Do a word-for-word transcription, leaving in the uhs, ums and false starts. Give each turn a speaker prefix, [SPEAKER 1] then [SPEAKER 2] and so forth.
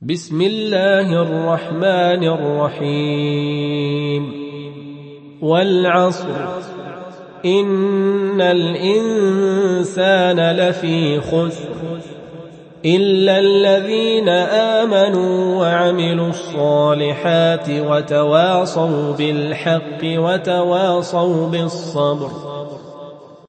[SPEAKER 1] بسم الله الرحمن الرحيم والعصر إن الإنسان لفي خسر إلا الذين آمنوا وعملوا الصالحات وتواصوا بالحق وتواصوا بالصبر